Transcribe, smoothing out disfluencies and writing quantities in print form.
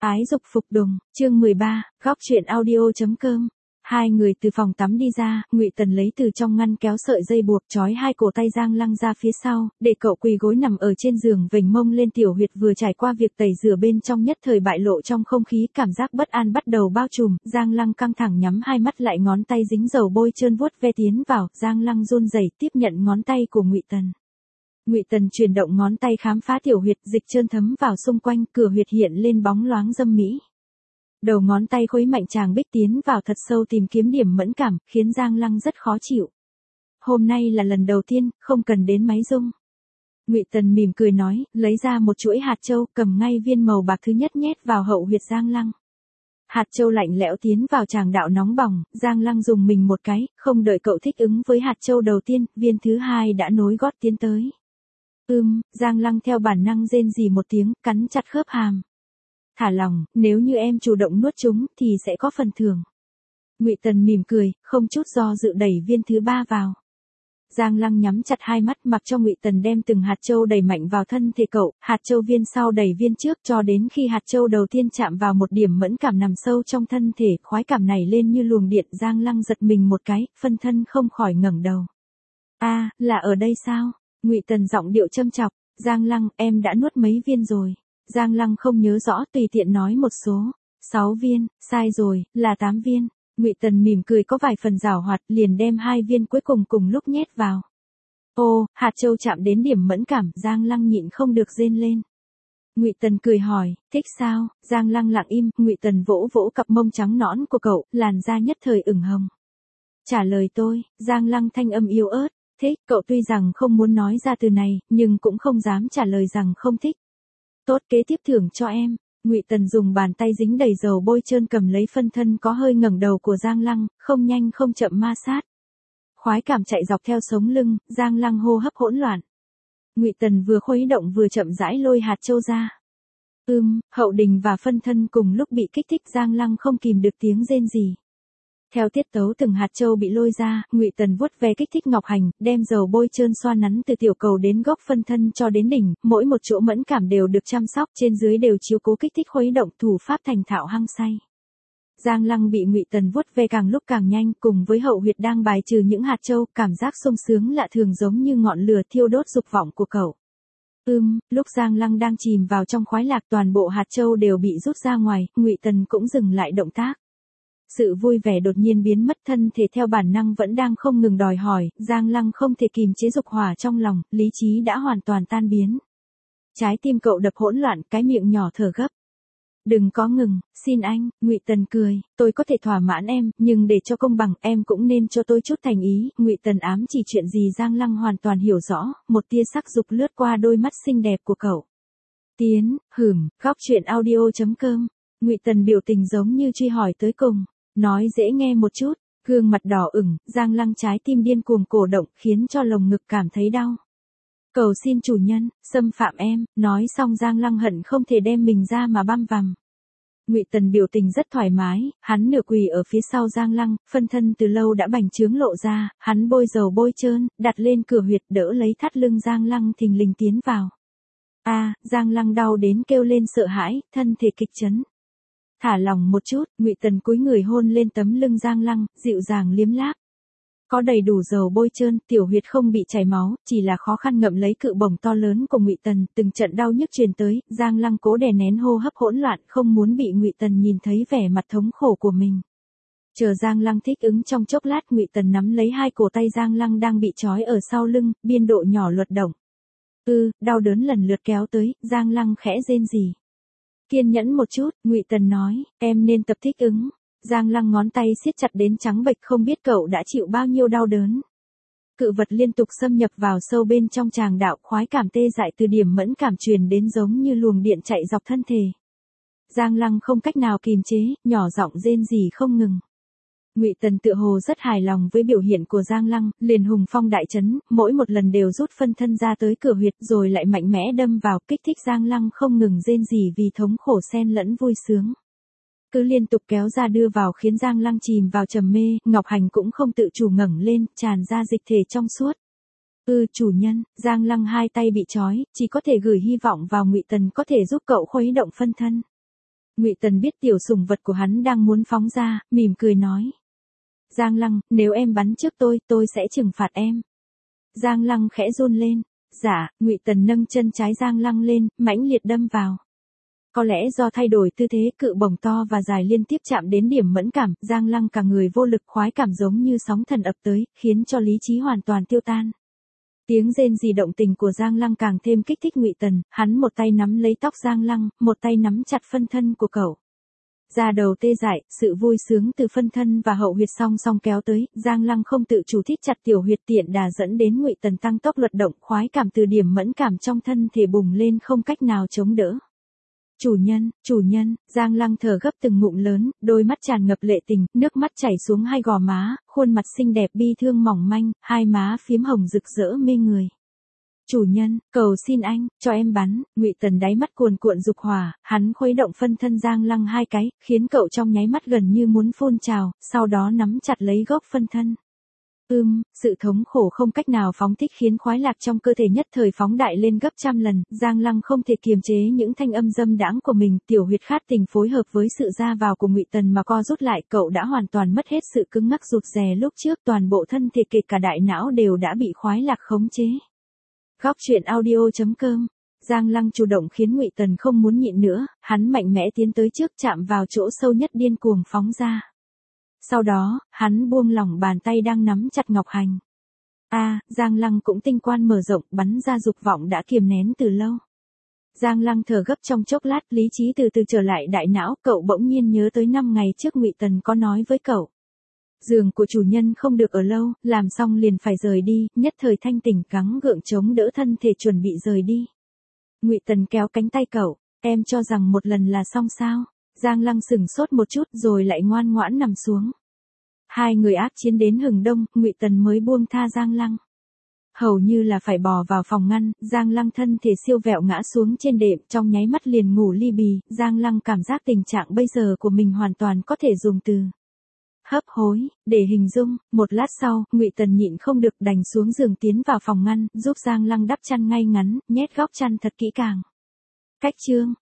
Ái dục phục đùng, chương 13, góc truyện audio.com. Hai người từ phòng tắm đi ra, Ngụy Tần lấy từ trong ngăn kéo sợi dây buộc trói hai cổ tay Giang Lăng ra phía sau, để cậu quỳ gối nằm ở trên giường vểnh mông lên tiểu huyệt vừa trải qua việc tẩy rửa bên trong nhất thời bại lộ trong không khí, cảm giác bất an bắt đầu bao trùm, Giang Lăng căng thẳng nhắm hai mắt lại, ngón tay dính dầu bôi trơn vuốt ve tiến vào, Giang Lăng run rẩy tiếp nhận ngón tay của Ngụy Tần. Ngụy Tần chuyển động ngón tay khám phá tiểu huyệt, dịch trơn thấm vào xung quanh, cửa huyệt hiện lên bóng loáng dâm mỹ. Đầu ngón tay khuấy mạnh chàng bích tiến vào thật sâu tìm kiếm điểm mẫn cảm, khiến Giang Lăng rất khó chịu. Hôm nay là lần đầu tiên, không cần đến máy rung. Ngụy Tần mỉm cười nói, lấy ra một chuỗi hạt châu, cầm ngay viên màu bạc thứ nhất nhét vào hậu huyệt Giang Lăng. Hạt châu lạnh lẽo tiến vào tràng đạo nóng bỏng, Giang Lăng dùng mình một cái, không đợi cậu thích ứng với hạt châu đầu tiên, viên thứ hai đã nối gót tiến tới. Giang Lăng theo bản năng rên rỉ một tiếng, cắn chặt khớp hàm. Thả lòng, nếu như em chủ động nuốt chúng, thì sẽ có phần thưởng. Ngụy Tần mỉm cười, không chút do dự đẩy viên thứ ba vào. Giang Lăng nhắm chặt hai mắt, mặc cho Ngụy Tần đem từng hạt châu đẩy mạnh vào thân thể cậu, hạt châu viên sau đẩy viên trước, cho đến khi hạt châu đầu tiên chạm vào một điểm mẫn cảm nằm sâu trong thân thể, khoái cảm này lên như luồng điện, Giang Lăng giật mình một cái, phân thân không khỏi ngẩng đầu. Là ở đây sao? Ngụy Tần giọng điệu châm chọc, Giang Lăng, em đã nuốt mấy viên rồi? Giang Lăng không nhớ rõ, tùy tiện nói một số. 6 viên, sai rồi, là 8 viên. Ngụy Tần mỉm cười có vài phần giảo hoạt, liền đem 2 viên cuối cùng cùng lúc nhét vào. Hạt châu chạm đến điểm mẫn cảm, Giang Lăng nhịn không được rên lên. Ngụy Tần cười hỏi, thích sao? Giang Lăng lặng im, Ngụy Tần vỗ vỗ cặp mông trắng nõn của cậu, làn da nhất thời ửng hồng. Trả lời tôi, Giang Lăng thanh âm yếu ớt, thích, cậu tuy rằng không muốn nói ra từ này, nhưng cũng không dám trả lời rằng không thích. Tốt, kế tiếp thưởng cho em. Ngụy Tần dùng bàn tay dính đầy dầu bôi trơn cầm lấy phân thân có hơi ngẩng đầu của Giang Lăng, không nhanh không chậm ma sát. Khoái cảm chạy dọc theo sống lưng, Giang Lăng hô hấp hỗn loạn. Ngụy Tần vừa khuấy động vừa chậm rãi lôi hạt châu ra. Hậu đình và phân thân cùng lúc bị kích thích, Giang Lăng không kìm được tiếng rên rỉ. Theo tiết tấu từng hạt châu bị lôi ra, Ngụy Tần vuốt ve kích thích ngọc hành, đem dầu bôi trơn xoa nắn từ tiểu cầu đến gốc phân thân cho đến đỉnh, mỗi một chỗ mẫn cảm đều được chăm sóc, trên dưới đều chiếu cố kích thích khuấy động, thủ pháp thành thạo hăng say. Giang Lăng bị Ngụy Tần vuốt ve càng lúc càng nhanh, cùng với hậu huyệt đang bài trừ những hạt châu, cảm giác sung sướng lạ thường giống như ngọn lửa thiêu đốt dục vọng của cậu. Lúc Giang Lăng đang chìm vào trong khoái lạc, toàn bộ hạt châu đều bị rút ra ngoài, Ngụy Tần cũng dừng lại động tác. Sự vui vẻ đột nhiên biến mất, thân thể theo bản năng vẫn đang không ngừng đòi hỏi, Giang Lăng không thể kìm chế dục hỏa trong lòng, lý trí đã hoàn toàn tan biến. Trái tim cậu đập hỗn loạn, cái miệng nhỏ thở gấp. Đừng có ngừng, xin anh, Ngụy Tần cười, tôi có thể thỏa mãn em, nhưng để cho công bằng, em cũng nên cho tôi chút thành ý. Ngụy Tần ám chỉ chuyện gì Giang Lăng hoàn toàn hiểu rõ, một tia sắc dục lướt qua đôi mắt xinh đẹp của cậu. Góc truyện audio.com. Ngụy Tần biểu tình giống như truy hỏi tới cùng. Nói dễ nghe một chút, gương mặt đỏ ửng, Giang Lăng trái tim điên cuồng cổ động, khiến cho lồng ngực cảm thấy đau. Cầu xin chủ nhân, xâm phạm em, nói xong Giang Lăng hận không thể đem mình ra mà băm vằm. Ngụy Tần biểu tình rất thoải mái, hắn nửa quỳ ở phía sau Giang Lăng, phân thân từ lâu đã bành trướng lộ ra, hắn bôi dầu bôi trơn, đặt lên cửa huyệt đỡ lấy thắt lưng Giang Lăng thình lình tiến vào. Giang Lăng đau đến kêu lên sợ hãi, thân thể kịch chấn. Thả lòng một chút, Ngụy Tần cúi người hôn lên tấm lưng Giang Lăng, dịu dàng liếm láp. Có đầy đủ dầu bôi trơn, tiểu huyệt không bị chảy máu, chỉ là khó khăn ngậm lấy cự bổng to lớn của Ngụy Tần, từng trận đau nhức truyền tới, Giang Lăng cố đè nén hô hấp hỗn loạn, không muốn bị Ngụy Tần nhìn thấy vẻ mặt thống khổ của mình. Chờ Giang Lăng thích ứng trong chốc lát, Ngụy Tần nắm lấy hai cổ tay Giang Lăng đang bị trói ở sau lưng, biên độ nhỏ luật động. Đau đớn lần lượt kéo tới, Giang Lăng khẽ rên rỉ. Kiên nhẫn một chút, Ngụy Tần nói, em nên tập thích ứng. Giang Lăng ngón tay siết chặt đến trắng bệch, không biết cậu đã chịu bao nhiêu đau đớn. Cự vật liên tục xâm nhập vào sâu bên trong tràng đạo, khoái cảm tê dại từ điểm mẫn cảm truyền đến giống như luồng điện chạy dọc thân thể. Giang Lăng không cách nào kìm chế, nhỏ giọng rên rỉ không ngừng. Ngụy Tần tựa hồ rất hài lòng với biểu hiện của Giang Lăng, liền hùng phong đại trấn, mỗi một lần đều rút phân thân ra tới cửa huyệt rồi lại mạnh mẽ đâm vào, kích thích Giang Lăng không ngừng rên rỉ vì thống khổ xen lẫn vui sướng. Cứ liên tục kéo ra đưa vào khiến Giang Lăng chìm vào trầm mê, Ngọc Hành cũng không tự chủ ngẩng lên, tràn ra dịch thể trong suốt. Chủ nhân, Giang Lăng hai tay bị trói, chỉ có thể gửi hy vọng vào Ngụy Tần có thể giúp cậu khuấy động phân thân. Ngụy Tần biết tiểu sủng vật của hắn đang muốn phóng ra, mỉm cười nói. Giang Lăng, nếu em bắn trước tôi sẽ trừng phạt em. Giang Lăng khẽ run lên. Dạ, Ngụy Tần nâng chân trái Giang Lăng lên, mãnh liệt đâm vào. Có lẽ do thay đổi tư thế, cự bổng to và dài liên tiếp chạm đến điểm mẫn cảm, Giang Lăng cả người vô lực, khoái cảm giống như sóng thần ập tới, khiến cho lý trí hoàn toàn tiêu tan. Tiếng rên rỉ động tình của Giang Lăng càng thêm kích thích Ngụy Tần, hắn một tay nắm lấy tóc Giang Lăng, một tay nắm chặt phân thân của cậu. Da đầu tê dại, sự vui sướng từ phân thân và hậu huyệt song song kéo tới, Giang Lăng không tự chủ thít chặt tiểu huyệt, tiện đà dẫn đến Ngụy Tần tăng tốc luật động, khoái cảm từ điểm mẫn cảm trong thân thể bùng lên không cách nào chống đỡ. Chủ nhân, Giang Lăng thở gấp từng ngụm lớn, đôi mắt tràn ngập lệ tình, nước mắt chảy xuống hai gò má, khuôn mặt xinh đẹp bi thương mỏng manh, hai má phím hồng rực rỡ mê người. Chủ nhân, cầu xin anh, cho em bắn. Ngụy Tần đáy mắt cuồn cuộn dục hỏa, hắn khuấy động phân thân Giang Lăng hai cái, khiến cậu trong nháy mắt gần như muốn phun trào, sau đó nắm chặt lấy gốc phân thân. Sự thống khổ không cách nào phóng thích khiến khoái lạc trong cơ thể nhất thời phóng đại lên gấp trăm lần, Giang Lăng không thể kiềm chế những thanh âm dâm đãng của mình, tiểu huyệt khát tình phối hợp với sự ra vào của Ngụy Tần mà co rút lại, cậu đã hoàn toàn mất hết sự cứng ngắc rụt rè lúc trước, toàn bộ thân thể kể cả đại não đều đã bị khoái lạc khống chế. Góc truyện audio.com. Giang Lăng chủ động khiến Ngụy Tần không muốn nhịn nữa, hắn mạnh mẽ tiến tới trước, chạm vào chỗ sâu nhất, điên cuồng phóng ra. Sau đó, hắn buông lỏng bàn tay đang nắm chặt ngọc hành. Giang Lăng cũng tinh quan mở rộng, bắn ra dục vọng đã kiềm nén từ lâu. Giang Lăng thở gấp trong chốc lát, lý trí từ từ trở lại đại não, cậu bỗng nhiên nhớ tới 5 ngày trước Ngụy Tần có nói với cậu. Giường của chủ nhân không được ở lâu, làm xong liền phải rời đi, nhất thời thanh tỉnh gắng gượng chống đỡ thân thể chuẩn bị rời đi. Ngụy Tần kéo cánh tay cậu, em cho rằng một lần là xong sao? Giang Lăng sửng sốt một chút rồi lại ngoan ngoãn nằm xuống. Hai người ác chiến đến hừng đông, Ngụy Tần mới buông tha Giang Lăng. Hầu như là phải bò vào phòng ngăn, Giang Lăng thân thể siêu vẹo ngã xuống trên đệm, trong nháy mắt liền ngủ li bì, Giang Lăng cảm giác tình trạng bây giờ của mình hoàn toàn có thể dùng từ hấp hối để hình dung. Một lát sau, Ngụy Tần nhịn không được đành xuống giường tiến vào phòng ngăn, giúp Giang Lăng đắp chăn ngay ngắn, nhét góc chăn thật kỹ càng. Cách chương